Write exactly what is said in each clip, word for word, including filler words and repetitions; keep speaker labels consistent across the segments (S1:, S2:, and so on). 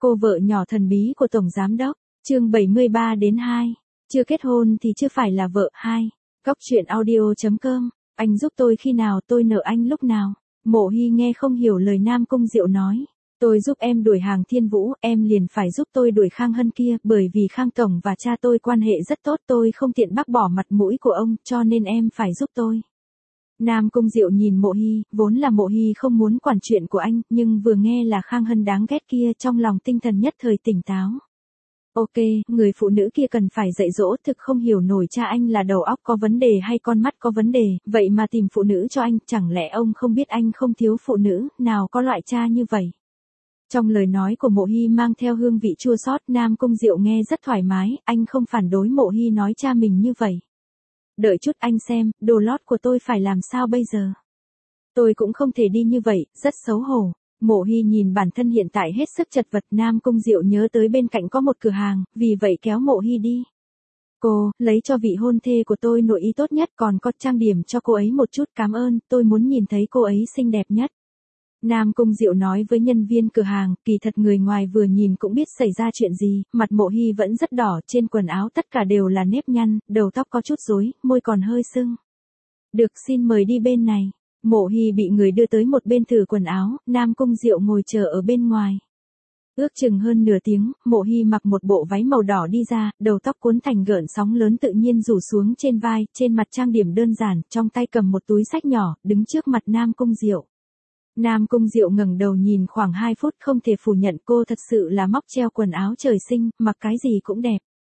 S1: Cô vợ nhỏ thần bí của Tổng Giám Đốc, chương bảy mươi ba đến hai. Chưa kết hôn thì chưa phải là vợ. Hai. Góc truyện audio chấm com. Anh giúp tôi khi nào, tôi nợ anh lúc nào. Mộ Hy nghe không hiểu lời Nam Cung Diệu nói. Tôi giúp em đuổi Hàng Thiên Vũ, em liền phải giúp tôi đuổi Khang Hân kia, bởi vì Khang Tổng và cha tôi quan hệ rất tốt, tôi không tiện bác bỏ mặt mũi của ông, cho nên em phải giúp tôi. Nam Cung Diệu nhìn Mộ Hy, vốn là Mộ Hy không muốn quản chuyện của anh, nhưng vừa nghe là Khang Hân đáng ghét kia, trong lòng tinh thần nhất thời tỉnh táo. Ok, người phụ nữ kia cần phải dạy dỗ, thực không hiểu nổi cha anh là đầu óc có vấn đề hay con mắt có vấn đề, vậy mà tìm phụ nữ cho anh, chẳng lẽ ông không biết anh không thiếu phụ nữ, nào có loại cha như vậy. Trong lời nói của Mộ Hy mang theo hương vị chua xót, Nam Cung Diệu nghe rất thoải mái, anh không phản đối Mộ Hy nói cha mình như vậy. Đợi chút anh xem, đồ lót của tôi phải làm sao bây giờ? Tôi cũng không thể đi như vậy, rất xấu hổ. Mộ Hy nhìn bản thân hiện tại hết sức chật vật. Nam Cung Diệu nhớ tới bên cạnh có một cửa hàng, vì vậy kéo Mộ Hy đi. Cô, lấy cho vị hôn thê của tôi nội y tốt nhất, còn có trang điểm cho cô ấy một chút, cảm ơn, tôi muốn nhìn thấy cô ấy xinh đẹp nhất. Nam Cung Diệu nói với nhân viên cửa hàng, kỳ thật người ngoài vừa nhìn cũng biết xảy ra chuyện gì, mặt Mộ Hy vẫn rất đỏ, trên quần áo tất cả đều là nếp nhăn, đầu tóc có chút rối, môi còn hơi sưng. Được, xin mời đi bên này. Mộ Hy bị người đưa tới một bên thử quần áo, Nam Cung Diệu ngồi chờ ở bên ngoài. Ước chừng hơn nửa tiếng, Mộ Hy mặc một bộ váy màu đỏ đi ra, đầu tóc cuốn thành gợn sóng lớn tự nhiên rủ xuống trên vai, trên mặt trang điểm đơn giản, trong tay cầm một túi xách nhỏ, đứng trước mặt Nam Cung Diệu. Nam Cung Diệu ngẩng đầu nhìn khoảng hai phút, không thể phủ nhận cô thật sự là móc treo quần áo trời sinh, mặc cái gì cũng đẹp.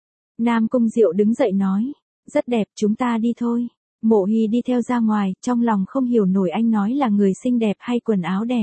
S1: Nam Cung Diệu đứng dậy nói, rất đẹp, chúng ta đi thôi. Mộ Hy đi theo ra ngoài, trong lòng không hiểu nổi anh nói là người xinh đẹp hay quần áo đẹp.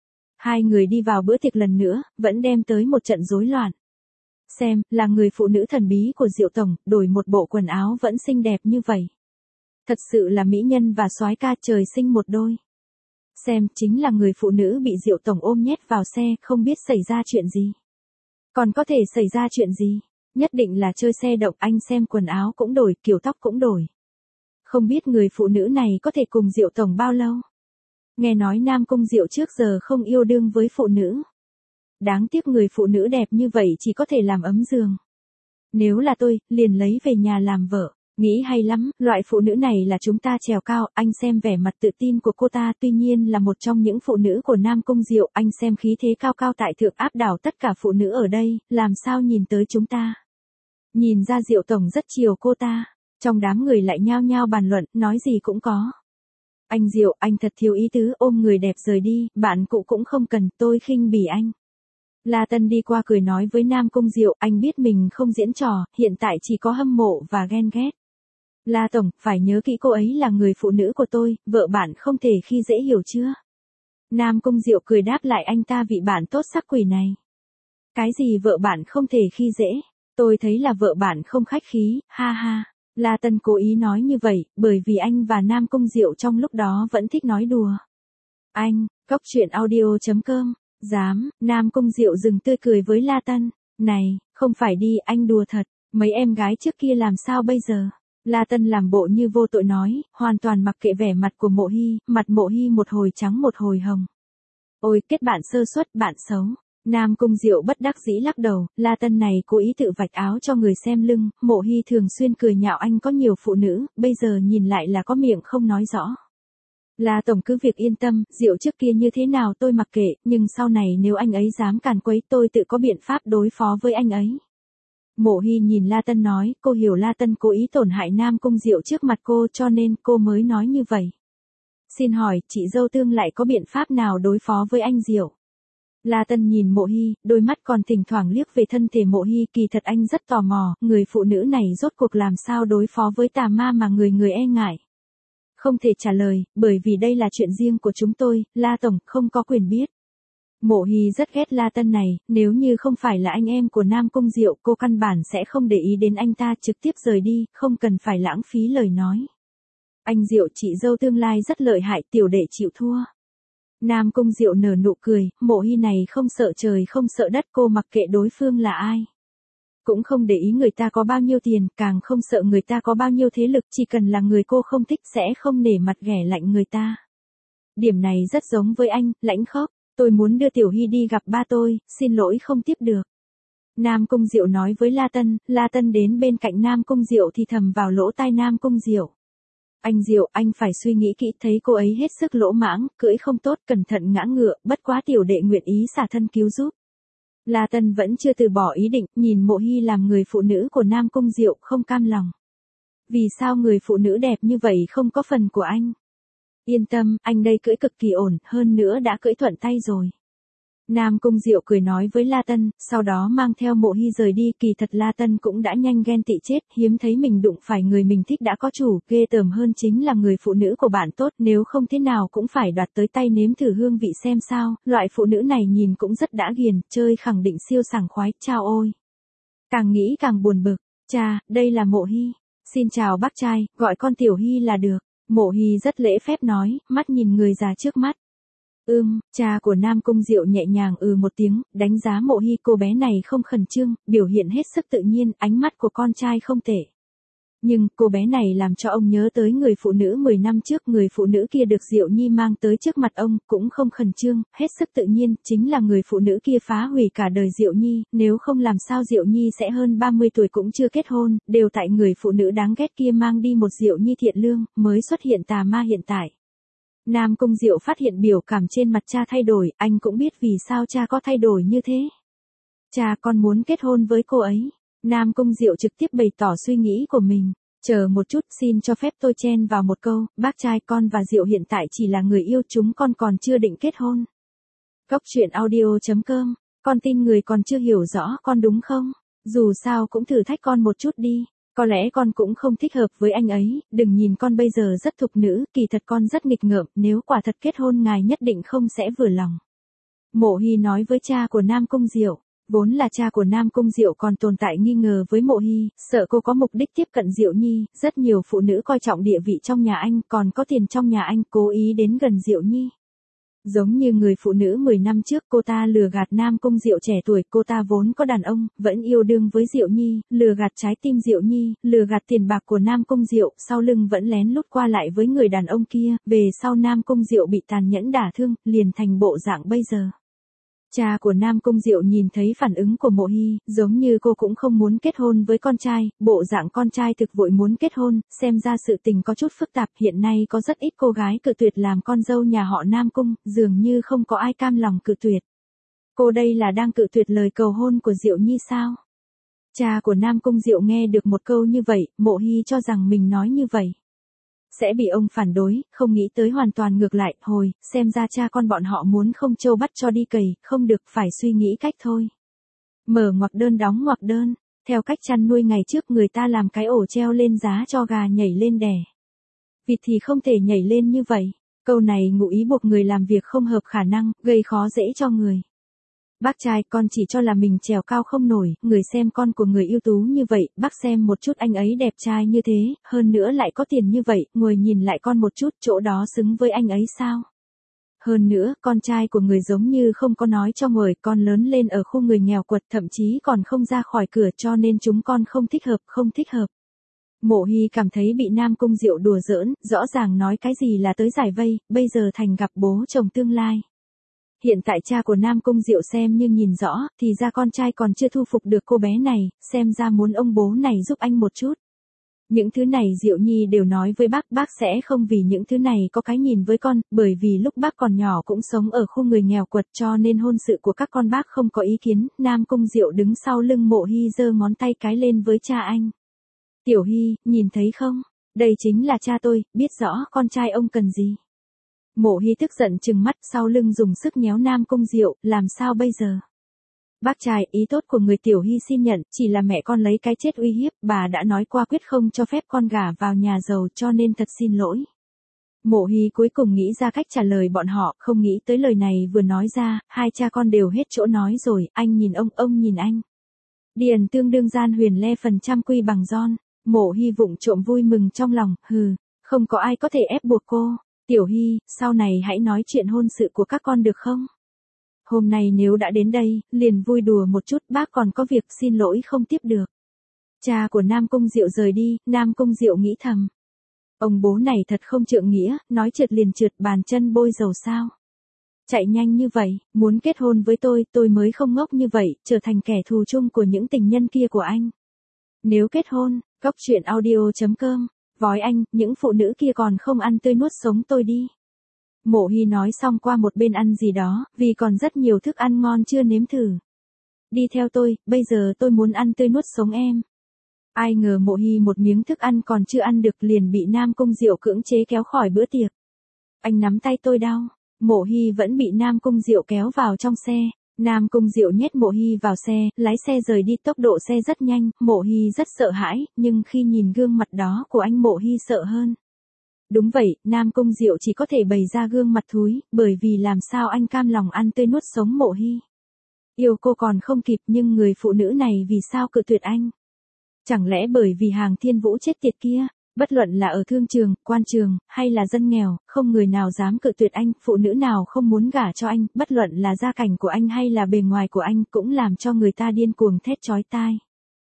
S1: Hai người đi vào bữa tiệc lần nữa, vẫn đem tới một trận rối loạn. Xem, là người phụ nữ thần bí của Diệu Tổng, đổi một bộ quần áo vẫn xinh đẹp như vậy. Thật sự là mỹ nhân và soái ca trời sinh một đôi. Xem, chính là người phụ nữ bị Diệu Tổng ôm nhét vào xe, không biết xảy ra chuyện gì. Còn có thể xảy ra chuyện gì? Nhất định là chơi xe động, anh xem quần áo cũng đổi, kiểu tóc cũng đổi. Không biết người phụ nữ này có thể cùng Diệu Tổng bao lâu? Nghe nói Nam Cung Diệu trước giờ không yêu đương với phụ nữ. Đáng tiếc người phụ nữ đẹp như vậy chỉ có thể làm ấm giường. Nếu là tôi, liền lấy về nhà làm vợ. Nghĩ hay lắm, loại phụ nữ này là chúng ta trèo cao, anh xem vẻ mặt tự tin của cô ta, tuy nhiên là một trong những phụ nữ của Nam Cung Diệu, anh xem khí thế cao cao tại thượng áp đảo tất cả phụ nữ ở đây, làm sao nhìn tới chúng ta. Nhìn ra Diệu Tổng rất chiều cô ta, trong đám người lại nhao nhao bàn luận, nói gì cũng có. Anh Diệu, anh thật thiếu ý tứ, ôm người đẹp rời đi, bạn cũ cũng không cần, tôi khinh bỉ anh. La Tân đi qua cười nói với Nam Cung Diệu, anh biết mình không diễn trò, hiện tại chỉ có hâm mộ và ghen ghét. La Tổng, phải nhớ kỹ cô ấy là người phụ nữ của tôi, vợ bạn không thể khi dễ hiểu chưa? Nam Cung Diệu cười đáp lại anh ta vị bạn tốt sắc quỷ này. Cái gì vợ bạn không thể khi dễ? Tôi thấy là vợ bạn không khách khí, ha ha. La Tân cố ý nói như vậy, bởi vì anh và Nam Cung Diệu trong lúc đó vẫn thích nói đùa. Anh, góc truyện audio chấm com, dám, Nam Cung Diệu dừng tươi cười với La Tân. Này, không phải đi, anh đùa thật, mấy em gái trước kia làm sao bây giờ? La Tân làm bộ như vô tội nói, hoàn toàn mặc kệ vẻ mặt của Mộ Hy, mặt Mộ Hy một hồi trắng một hồi hồng. Ôi, kết bạn sơ suất, bạn xấu. Nam Cung Diệu bất đắc dĩ lắc đầu, La Tân này cố ý tự vạch áo cho người xem lưng, Mộ Hy thường xuyên cười nhạo anh có nhiều phụ nữ, bây giờ nhìn lại là có miệng không nói rõ. La Tổng cứ việc yên tâm, Diệu trước kia như thế nào tôi mặc kệ, nhưng sau này nếu anh ấy dám càn quấy tôi tự có biện pháp đối phó với anh ấy. Mộ Hy nhìn La Tân nói, cô hiểu La Tân cố ý tổn hại Nam Cung Diệu trước mặt cô cho nên cô mới nói như vậy. Xin hỏi, chị dâu tương lại có biện pháp nào đối phó với anh Diệu? La Tân nhìn Mộ Hy, đôi mắt còn thỉnh thoảng liếc về thân thể Mộ Hy, kỳ thật anh rất tò mò, người phụ nữ này rốt cuộc làm sao đối phó với tà ma mà người người e ngại. Không thể trả lời, bởi vì đây là chuyện riêng của chúng tôi, La Tổng không có quyền biết. Mộ Hy rất ghét La Tân này, nếu như không phải là anh em của Nam Cung Diệu, cô căn bản sẽ không để ý đến anh ta, trực tiếp rời đi, không cần phải lãng phí lời nói. Anh Diệu, chị dâu tương lai rất lợi hại, tiểu đệ chịu thua. Nam Cung Diệu nở nụ cười, Mộ Hy này không sợ trời không sợ đất, cô mặc kệ đối phương là ai. Cũng không để ý người ta có bao nhiêu tiền, càng không sợ người ta có bao nhiêu thế lực, chỉ cần là người cô không thích sẽ không nể mặt ghẻ lạnh người ta. Điểm này rất giống với anh, lãnh khốc. Tôi muốn đưa Tiểu Hy đi gặp ba tôi, xin lỗi không tiếp được. Nam Cung Diệu nói với La Tân, La Tân đến bên cạnh Nam Cung Diệu thì thầm vào lỗ tai Nam Cung Diệu. Anh Diệu, anh phải suy nghĩ kỹ, thấy cô ấy hết sức lỗ mãng, cưỡi không tốt, cẩn thận ngã ngựa, bất quá tiểu đệ nguyện ý xả thân cứu giúp. La Tân vẫn chưa từ bỏ ý định, nhìn Mộ Hy làm người phụ nữ của Nam Cung Diệu, không cam lòng. Vì sao người phụ nữ đẹp như vậy không có phần của anh? Yên tâm, anh đây cưỡi cực kỳ ổn, hơn nữa đã cưỡi thuận tay rồi. Nam Cung Diệu cười nói với La Tân, sau đó mang theo Mộ Hy rời đi. Kỳ thật La Tân cũng đã nhanh ghen tị chết, hiếm thấy mình đụng phải người mình thích đã có chủ, ghê tởm hơn chính là người phụ nữ của bạn tốt, nếu không thế nào cũng phải đoạt tới tay nếm thử hương vị xem sao, loại phụ nữ này nhìn cũng rất đã ghiền, chơi khẳng định siêu sảng khoái, chao ôi. Càng nghĩ càng buồn bực, cha, đây là Mộ Hy. Xin chào bác trai, gọi con Tiểu Hy là được. Mộ Hy rất lễ phép nói, mắt nhìn người già trước mắt. Ưm, cha của Nam Cung Diệu nhẹ nhàng ừ một tiếng, đánh giá Mộ Hy, cô bé này không khẩn trương, biểu hiện hết sức tự nhiên, ánh mắt của con trai không tệ. Nhưng, cô bé này làm cho ông nhớ tới người phụ nữ mười năm trước, người phụ nữ kia được Diệu Nhi mang tới trước mặt ông, cũng không khẩn trương, hết sức tự nhiên, chính là người phụ nữ kia phá hủy cả đời Diệu Nhi, nếu không làm sao Diệu Nhi sẽ hơn ba mươi tuổi cũng chưa kết hôn, đều tại người phụ nữ đáng ghét kia mang đi một Diệu Nhi thiện lương, mới xuất hiện tà ma hiện tại. Nam Cung Diệu phát hiện biểu cảm trên mặt cha thay đổi, anh cũng biết vì sao cha có thay đổi như thế. Cha, con muốn kết hôn với cô ấy. Nam Cung Diệu trực tiếp bày tỏ suy nghĩ của mình. Chờ một chút, xin cho phép tôi chen vào một câu, bác trai, con và Diệu hiện tại chỉ là người yêu, chúng con còn chưa định kết hôn. Cốc truyện audio chấm com, con tin người còn chưa hiểu rõ con đúng không? Dù sao cũng thử thách con một chút đi. Có lẽ con cũng không thích hợp với anh ấy, đừng nhìn con bây giờ rất thục nữ, kỳ thật con rất nghịch ngợm, nếu quả thật kết hôn ngài nhất định không sẽ vừa lòng. Mộ Hy nói với cha của Nam Cung Diệu, vốn là cha của Nam Cung Diệu còn tồn tại nghi ngờ với Mộ Hy, sợ cô có mục đích tiếp cận Diệu Nhi, rất nhiều phụ nữ coi trọng địa vị trong nhà anh, còn có tiền trong nhà anh, cố ý đến gần Diệu Nhi. Giống như người phụ nữ mười năm trước, cô ta lừa gạt Nam Cung Diệu trẻ tuổi, cô ta vốn có đàn ông, vẫn yêu đương với Diệu Nhi, lừa gạt trái tim Diệu Nhi, lừa gạt tiền bạc của Nam Cung Diệu, sau lưng vẫn lén lút qua lại với người đàn ông kia, về sau Nam Cung Diệu bị tàn nhẫn đả thương, liền thành bộ dạng bây giờ. Cha của Nam Cung Diệu nhìn thấy phản ứng của Mộ Hy, giống như cô cũng không muốn kết hôn với con trai, bộ dạng con trai thực vội muốn kết hôn, xem ra sự tình có chút phức tạp, hiện nay có rất ít cô gái cự tuyệt làm con dâu nhà họ Nam Cung, dường như không có ai cam lòng cự tuyệt. Cô đây là đang cự tuyệt lời cầu hôn của Diệu Nhi sao? Cha của Nam Cung Diệu nghe được một câu như vậy, Mộ Hy cho rằng mình nói như vậy sẽ bị ông phản đối, không nghĩ tới hoàn toàn ngược lại, hồi, xem ra cha con bọn họ muốn không trâu bắt cho đi cầy, không được, phải suy nghĩ cách thôi. Mở ngoặc đơn đóng ngoặc đơn, theo cách chăn nuôi ngày trước người ta làm cái ổ treo lên giá cho gà nhảy lên đẻ. Vịt thì không thể nhảy lên như vậy, câu này ngụ ý buộc người làm việc không hợp khả năng, gây khó dễ cho người. Bác trai, con chỉ cho là mình trèo cao không nổi, người xem con của người ưu tú như vậy, bác xem một chút anh ấy đẹp trai như thế, hơn nữa lại có tiền như vậy, ngồi nhìn lại con một chút, chỗ đó xứng với anh ấy sao? Hơn nữa, con trai của người giống như không có nói cho ngồi, con lớn lên ở khu người nghèo quật, thậm chí còn không ra khỏi cửa, cho nên chúng con không thích hợp, không thích hợp. Mộ Hy cảm thấy bị Nam Cung Diệu đùa giỡn, rõ ràng nói cái gì là tới giải vây, bây giờ thành gặp bố chồng tương lai. Hiện tại cha của Nam Cung Diệu xem như nhìn rõ, thì ra con trai còn chưa thu phục được cô bé này, xem ra muốn ông bố này giúp anh một chút. Những thứ này Diệu Nhi đều nói với bác, bác sẽ không vì những thứ này có cái nhìn với con, bởi vì lúc bác còn nhỏ cũng sống ở khu người nghèo quật cho nên hôn sự của các con bác không có ý kiến. Nam Cung Diệu đứng sau lưng Mộ Hy giơ ngón tay cái lên với cha anh. Tiểu Hy, nhìn thấy không? Đây chính là cha tôi, biết rõ con trai ông cần gì. Mộ Hy tức giận trừng mắt, sau lưng dùng sức nhéo Nam Cung Diệu, làm sao bây giờ? Bác trai, ý tốt của người Tiểu Hy xin nhận, chỉ là mẹ con lấy cái chết uy hiếp, bà đã nói qua quyết không cho phép con gả vào nhà giàu, cho nên thật xin lỗi. Mộ Hy cuối cùng nghĩ ra cách trả lời bọn họ, không nghĩ tới lời này vừa nói ra, hai cha con đều hết chỗ nói rồi, anh nhìn ông, ông nhìn anh. Điền tương đương gian huyền le phần trăm quy bằng giòn. Mộ Hy vụng trộm vui mừng trong lòng, hừ, không có ai có thể ép buộc cô. Tiểu Hy, sau này hãy nói chuyện hôn sự của các con được không? Hôm nay nếu đã đến đây, liền vui đùa một chút, bác còn có việc, xin lỗi không tiếp được. Cha của Nam Cung Diệu rời đi, Nam Cung Diệu nghĩ thầm. Ông bố này thật không trượng nghĩa, nói trượt liền trượt, bàn chân bôi dầu sao. Chạy nhanh như vậy, muốn kết hôn với tôi, tôi mới không ngốc như vậy, trở thành kẻ thù chung của những tình nhân kia của anh. Nếu kết hôn, Cóc truyện audio chấm com, vói anh, những phụ nữ kia còn không ăn tươi nuốt sống tôi đi. Mộ Hy nói xong qua một bên ăn gì đó, vì còn rất nhiều thức ăn ngon chưa nếm thử. Đi theo tôi, bây giờ tôi muốn ăn tươi nuốt sống em. Ai ngờ Mộ Hy một miếng thức ăn còn chưa ăn được liền bị Nam Cung Diệu cưỡng chế kéo khỏi bữa tiệc. Anh nắm tay tôi đau. Mộ Hy vẫn bị Nam Cung Diệu kéo vào trong xe. Nam Cung Diệu nhét Mộ Hy vào xe, lái xe rời đi, tốc độ xe rất nhanh, Mộ Hy rất sợ hãi, nhưng khi nhìn gương mặt đó của anh Mộ Hy sợ hơn. Đúng vậy, Nam Cung Diệu chỉ có thể bày ra gương mặt thúi, bởi vì làm sao anh cam lòng ăn tươi nuốt sống Mộ Hy. Yêu cô còn không kịp, nhưng người phụ nữ này vì sao cự tuyệt anh? Chẳng lẽ bởi vì Hàng Thiên Vũ chết tiệt kia? Bất luận là ở thương trường, quan trường, hay là dân nghèo, không người nào dám cự tuyệt anh, phụ nữ nào không muốn gả cho anh, bất luận là gia cảnh của anh hay là bề ngoài của anh, cũng làm cho người ta điên cuồng thét chói tai.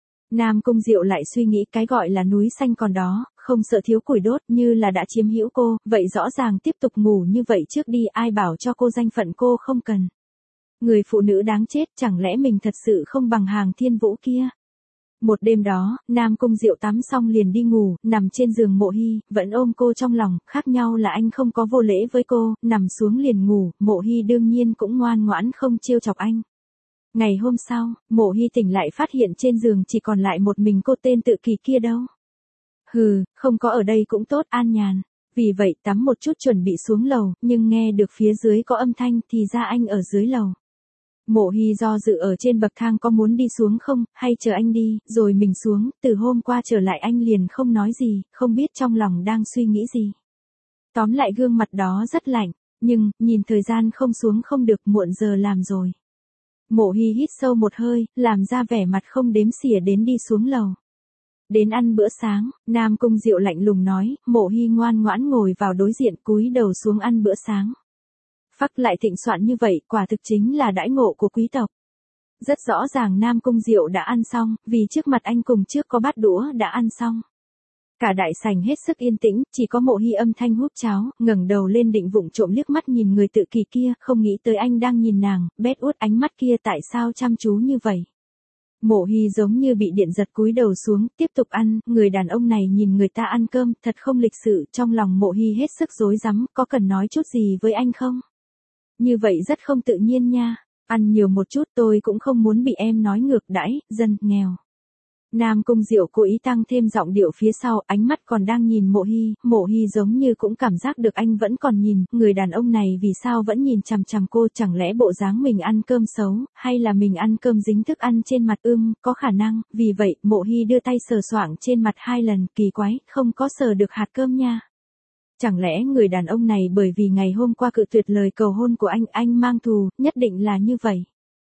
S1: Nam Cung Diệu lại suy nghĩ cái gọi là núi xanh còn đó, không sợ thiếu củi đốt, như là đã chiếm hữu cô, vậy rõ ràng tiếp tục ngủ như vậy trước đi, ai bảo cho cô danh phận cô không cần. Người phụ nữ đáng chết, chẳng lẽ mình thật sự không bằng Hàng Thiên Vũ kia? Một đêm đó, Nam Cung Diệu tắm xong liền đi ngủ, nằm trên giường Mộ Hy, vẫn ôm cô trong lòng, khác nhau là anh không có vô lễ với cô, nằm xuống liền ngủ, Mộ Hy đương nhiên cũng ngoan ngoãn không trêu chọc anh. Ngày hôm sau, Mộ Hy tỉnh lại phát hiện trên giường chỉ còn lại một mình cô tên Tự Kỳ kia đâu. Hừ, không có ở đây cũng tốt, an nhàn. Vì vậy tắm một chút chuẩn bị xuống lầu, nhưng nghe được phía dưới có âm thanh thì ra anh ở dưới lầu. Mộ Hy do dự ở trên bậc thang có muốn đi xuống không, hay chờ anh đi, rồi mình xuống, từ hôm qua trở lại anh liền không nói gì, không biết trong lòng đang suy nghĩ gì. Tóm lại gương mặt đó rất lạnh, nhưng, nhìn thời gian không xuống không được, muộn giờ làm rồi. Mộ Hy hít sâu một hơi, làm ra vẻ mặt không đếm xỉa đến đi xuống lầu. Đến ăn bữa sáng, Nam Cung Diệu lạnh lùng nói, Mộ Hy ngoan ngoãn ngồi vào đối diện cúi đầu xuống ăn bữa sáng. Phắc lại thịnh soạn như vậy, quả thực chính là đãi ngộ của quý tộc. Rất rõ ràng Nam Cung Diệu đã ăn xong, vì trước mặt anh cùng trước có bát đũa đã ăn xong. Cả đại sảnh hết sức yên tĩnh, chỉ có Mộ Hy âm thanh húp cháo, ngẩng đầu lên định vụng trộm liếc mắt nhìn người Tự Kỳ kia, không nghĩ tới anh đang nhìn nàng, bét út ánh mắt kia tại sao chăm chú như vậy. Mộ Hy giống như bị điện giật cúi đầu xuống, tiếp tục ăn, người đàn ông này nhìn người ta ăn cơm, thật không lịch sự, trong lòng Mộ Hy hết sức rối rắm, có cần nói chút gì với anh không? Như vậy rất không tự nhiên nha, ăn nhiều một chút tôi cũng không muốn bị em nói ngược đãi, dân, nghèo. Nam Cung Diệu cố ý tăng thêm giọng điệu phía sau, ánh mắt còn đang nhìn Mộ Hy, Mộ Hy giống như cũng cảm giác được anh vẫn còn nhìn, người đàn ông này vì sao vẫn nhìn chằm chằm cô, chẳng lẽ bộ dáng mình ăn cơm xấu, hay là mình ăn cơm dính thức ăn trên mặt, ưm, có khả năng, vì vậy, Mộ Hy đưa tay sờ soạng trên mặt hai lần, kỳ quái, không có sờ được hạt cơm nha. Chẳng lẽ người đàn ông này bởi vì ngày hôm qua cự tuyệt lời cầu hôn của anh, anh mang thù, nhất định là như vậy.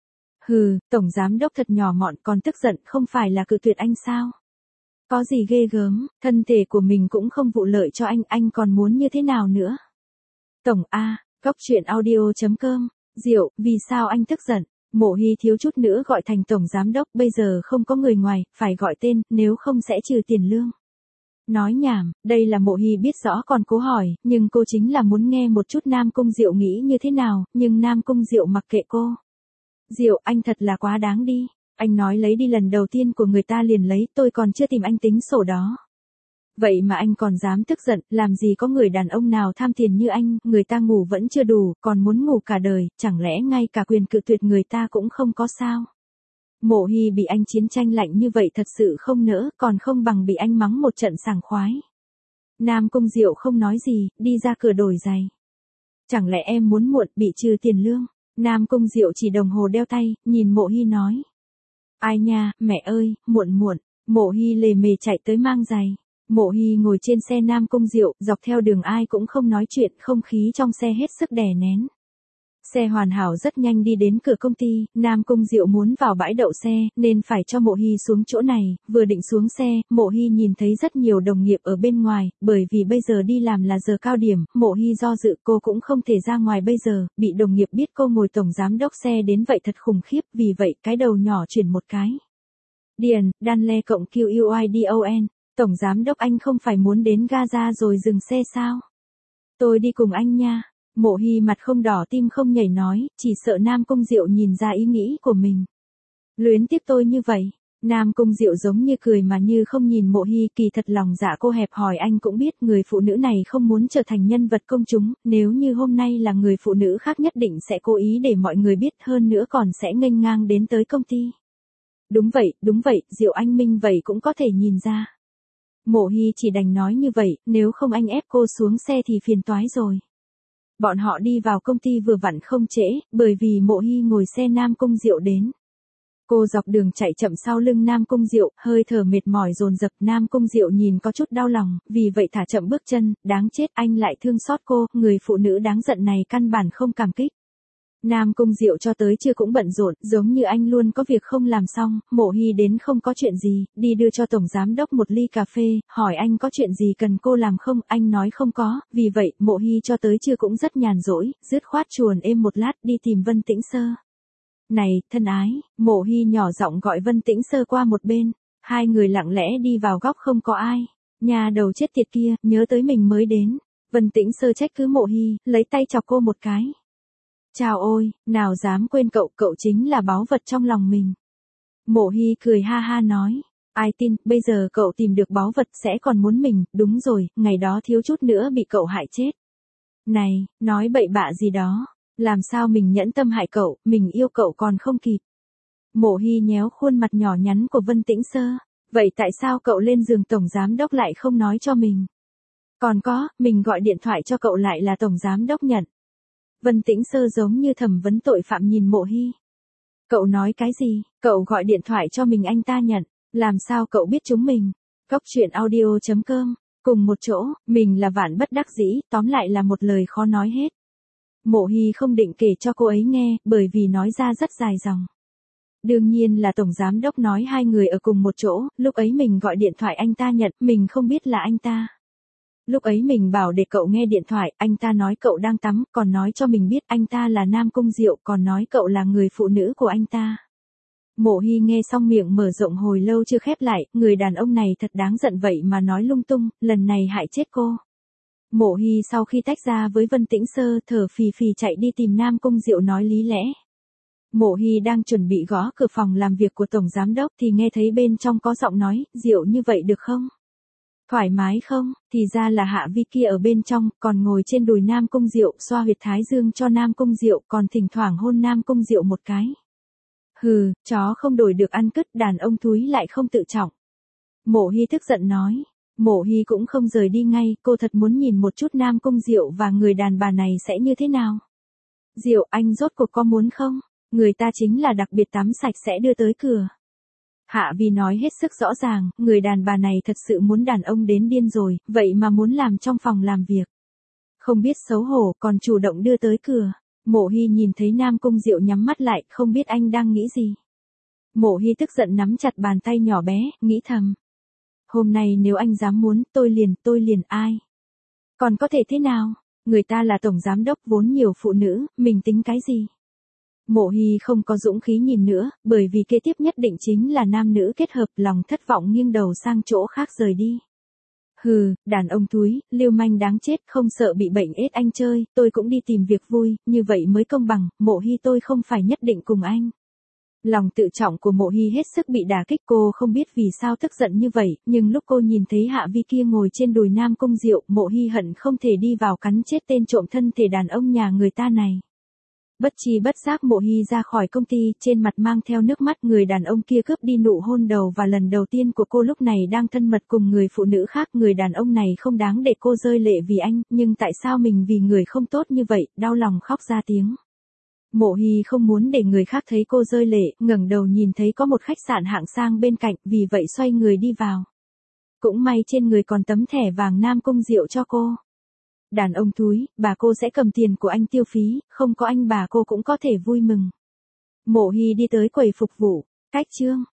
S1: Hừ, tổng giám đốc thật nhỏ mọn, còn tức giận, không phải là cự tuyệt anh sao? Có gì ghê gớm, thân thể của mình cũng không vụ lợi cho anh, anh còn muốn như thế nào nữa? Tổng A, Cóc truyện audio chấm com, Diệu, vì sao anh tức giận? Mộ Hy thiếu chút nữa gọi thành tổng giám đốc, bây giờ không có người ngoài, phải gọi tên, nếu không sẽ trừ tiền lương. Nói nhảm, đây là Mộ Hy biết rõ còn cố hỏi, nhưng cô chính là muốn nghe một chút Nam Cung Diệu nghĩ như thế nào, nhưng Nam Cung Diệu mặc kệ cô. Diệu, anh thật là quá đáng đi, anh nói lấy đi lần đầu tiên của người ta liền lấy, tôi còn chưa tìm anh tính sổ đó. Vậy mà anh còn dám tức giận, làm gì có người đàn ông nào tham tiền như anh, người ta ngủ vẫn chưa đủ, còn muốn ngủ cả đời, chẳng lẽ ngay cả quyền cự tuyệt người ta cũng không có sao? Mộ Hy bị anh chiến tranh lạnh như vậy thật sự không nỡ, còn không bằng bị anh mắng một trận sảng khoái. Nam Cung Diệu không nói gì, đi ra cửa đổi giày. Chẳng lẽ em muốn muộn, bị trừ tiền lương? Nam Cung Diệu chỉ đồng hồ đeo tay, nhìn Mộ Hy nói. Ai nha, mẹ ơi, muộn muộn, Mộ Hy lề mề chạy tới mang giày. Mộ Hy ngồi trên xe Nam Cung Diệu, dọc theo đường ai cũng không nói chuyện, không khí trong xe hết sức đè nén. Xe hoàn hảo rất nhanh đi đến cửa công ty, Nam Cung Diệu muốn vào bãi đậu xe, nên phải cho Mộ Hy xuống chỗ này, vừa định xuống xe, Mộ Hy nhìn thấy rất nhiều đồng nghiệp ở bên ngoài, bởi vì bây giờ đi làm là giờ cao điểm, Mộ Hy do dự cô cũng không thể ra ngoài bây giờ, bị đồng nghiệp biết cô ngồi tổng giám đốc xe đến vậy thật khủng khiếp, vì vậy cái đầu nhỏ chuyển một cái. Điền, Danle cộng Q U I D O N, tổng giám đốc anh không phải muốn đến Gaza rồi dừng xe sao? Tôi đi cùng anh nha. Mộ Hy mặt không đỏ tim không nhảy nói, chỉ sợ Nam Cung Diệu nhìn ra ý nghĩ của mình. Luyến tiếc tôi như vậy. Nam Cung Diệu giống như cười mà như không nhìn Mộ Hy, kỳ thật lòng dạ cô hẹp hòi anh cũng biết người phụ nữ này không muốn trở thành nhân vật công chúng, nếu như hôm nay là người phụ nữ khác nhất định sẽ cố ý để mọi người biết, hơn nữa còn sẽ nghênh ngang đến tới công ty. Đúng vậy, đúng vậy, Diệu anh minh vậy cũng có thể nhìn ra. Mộ Hy chỉ đành nói như vậy, nếu không anh ép cô xuống xe thì phiền toái rồi. Bọn họ đi vào công ty vừa vặn không trễ, bởi vì Mộ Hy ngồi xe Nam Cung Diệu đến. Cô dọc đường chạy chậm sau lưng Nam Cung Diệu, hơi thở mệt mỏi dồn dập. Nam Cung Diệu nhìn có chút đau lòng, vì vậy thả chậm bước chân, đáng chết anh lại thương xót cô, người phụ nữ đáng giận này căn bản không cảm kích. Nam Cung Diệu cho tới trưa cũng bận rộn, giống như anh luôn có việc không làm xong. Mộ Hy đến không có chuyện gì, đi đưa cho tổng giám đốc một ly cà phê, hỏi anh có chuyện gì cần cô làm không, anh nói không có, vì vậy Mộ Hy cho tới trưa cũng rất nhàn rỗi, dứt khoát chuồn êm một lát đi tìm Vân Tĩnh Sơ. Này, thân ái, Mộ Hy nhỏ giọng gọi Vân Tĩnh Sơ qua một bên, hai người lặng lẽ đi vào góc không có ai. Nhà đầu chết tiệt kia, nhớ tới mình mới đến. Vân Tĩnh Sơ trách cứ Mộ Hy, lấy tay chọc cô một cái. Chào ôi, nào dám quên cậu, cậu chính là báu vật trong lòng mình. Mộ Hy cười ha ha nói, ai tin, bây giờ cậu tìm được báu vật sẽ còn muốn mình, đúng rồi, ngày đó thiếu chút nữa bị cậu hại chết. Này, nói bậy bạ gì đó, làm sao mình nhẫn tâm hại cậu, mình yêu cậu còn không kịp. Mộ Hy nhéo khuôn mặt nhỏ nhắn của Vân Tĩnh Sơ, vậy tại sao cậu lên giường tổng giám đốc lại không nói cho mình? Còn có, mình gọi điện thoại cho cậu lại là tổng giám đốc nhận. Vân Tĩnh Sơ giống như thẩm vấn tội phạm nhìn Mộ Hy. Cậu nói cái gì, cậu gọi điện thoại cho mình anh ta nhận, làm sao cậu biết chúng mình? Góc truyện audio chấm com, cùng một chỗ, mình là vạn bất đắc dĩ, tóm lại là một lời khó nói hết. Mộ Hy không định kể cho cô ấy nghe, bởi vì nói ra rất dài dòng. Đương nhiên là tổng giám đốc nói hai người ở cùng một chỗ, lúc ấy mình gọi điện thoại anh ta nhận, mình không biết là anh ta. Lúc ấy mình bảo để cậu nghe điện thoại, anh ta nói cậu đang tắm, còn nói cho mình biết anh ta là Nam Cung Diệu, còn nói cậu là người phụ nữ của anh ta. Mộ Hy nghe xong miệng mở rộng hồi lâu chưa khép lại, người đàn ông này thật đáng giận vậy mà nói lung tung, lần này hại chết cô. Mộ Hy sau khi tách ra với Vân Tĩnh Sơ, thở phì phì chạy đi tìm Nam Cung Diệu nói lý lẽ. Mộ Hy đang chuẩn bị gõ cửa phòng làm việc của tổng giám đốc thì nghe thấy bên trong có giọng nói, Diệu như vậy được không? Thoải mái không? Thì ra là Hạ Vi kia ở bên trong, còn ngồi trên đùi Nam Cung Diệu, xoa huyệt thái dương cho Nam Cung Diệu, còn thỉnh thoảng hôn Nam Cung Diệu một cái. Hừ, chó không đổi được ăn cứt, đàn ông thúi lại không tự trọng. Mộ Hy tức giận nói. Mộ Hy cũng không rời đi ngay, cô thật muốn nhìn một chút Nam Cung Diệu và người đàn bà này sẽ như thế nào. Diệu, anh rốt cuộc có muốn không? Người ta chính là đặc biệt tắm sạch sẽ đưa tới cửa. Hạ Vi nói hết sức rõ ràng, người đàn bà này thật sự muốn đàn ông đến điên rồi, vậy mà muốn làm trong phòng làm việc. Không biết xấu hổ, còn chủ động đưa tới cửa. Mộ Hy nhìn thấy Nam Cung Diệu nhắm mắt lại, không biết anh đang nghĩ gì. Mộ Hy tức giận nắm chặt bàn tay nhỏ bé, nghĩ thầm. Hôm nay nếu anh dám muốn, tôi liền, tôi liền ai? Còn có thể thế nào? Người ta là tổng giám đốc vốn nhiều phụ nữ, mình tính cái gì? Mộ Hy không có dũng khí nhìn nữa, bởi vì kế tiếp nhất định chính là nam nữ kết hợp, lòng thất vọng nghiêng đầu sang chỗ khác rời đi. Hừ, đàn ông thúi, lưu manh đáng chết, không sợ bị bệnh ết anh chơi, tôi cũng đi tìm việc vui, như vậy mới công bằng, Mộ Hy tôi không phải nhất định cùng anh. Lòng tự trọng của Mộ Hy hết sức bị đả kích, cô không biết vì sao tức giận như vậy, nhưng lúc cô nhìn thấy Hạ Vi kia ngồi trên đùi Nam Cung Diệu, Mộ Hy hận không thể đi vào cắn chết tên trộm thân thể đàn ông nhà người ta này. Bất chi bất giác Mộ Hy ra khỏi công ty, trên mặt mang theo nước mắt, người đàn ông kia cướp đi nụ hôn đầu và lần đầu tiên của cô lúc này đang thân mật cùng người phụ nữ khác, người đàn ông này không đáng để cô rơi lệ vì anh, nhưng tại sao mình vì người không tốt như vậy, đau lòng khóc ra tiếng. Mộ Hy không muốn để người khác thấy cô rơi lệ, ngẩng đầu nhìn thấy có một khách sạn hạng sang bên cạnh, vì vậy xoay người đi vào. Cũng may trên người còn tấm thẻ vàng Nam Cung Diệu cho cô. Đàn ông thúi, bà cô sẽ cầm tiền của anh tiêu phí, không có anh bà cô cũng có thể vui mừng. Mộ Hy đi tới quầy phục vụ, cách chương.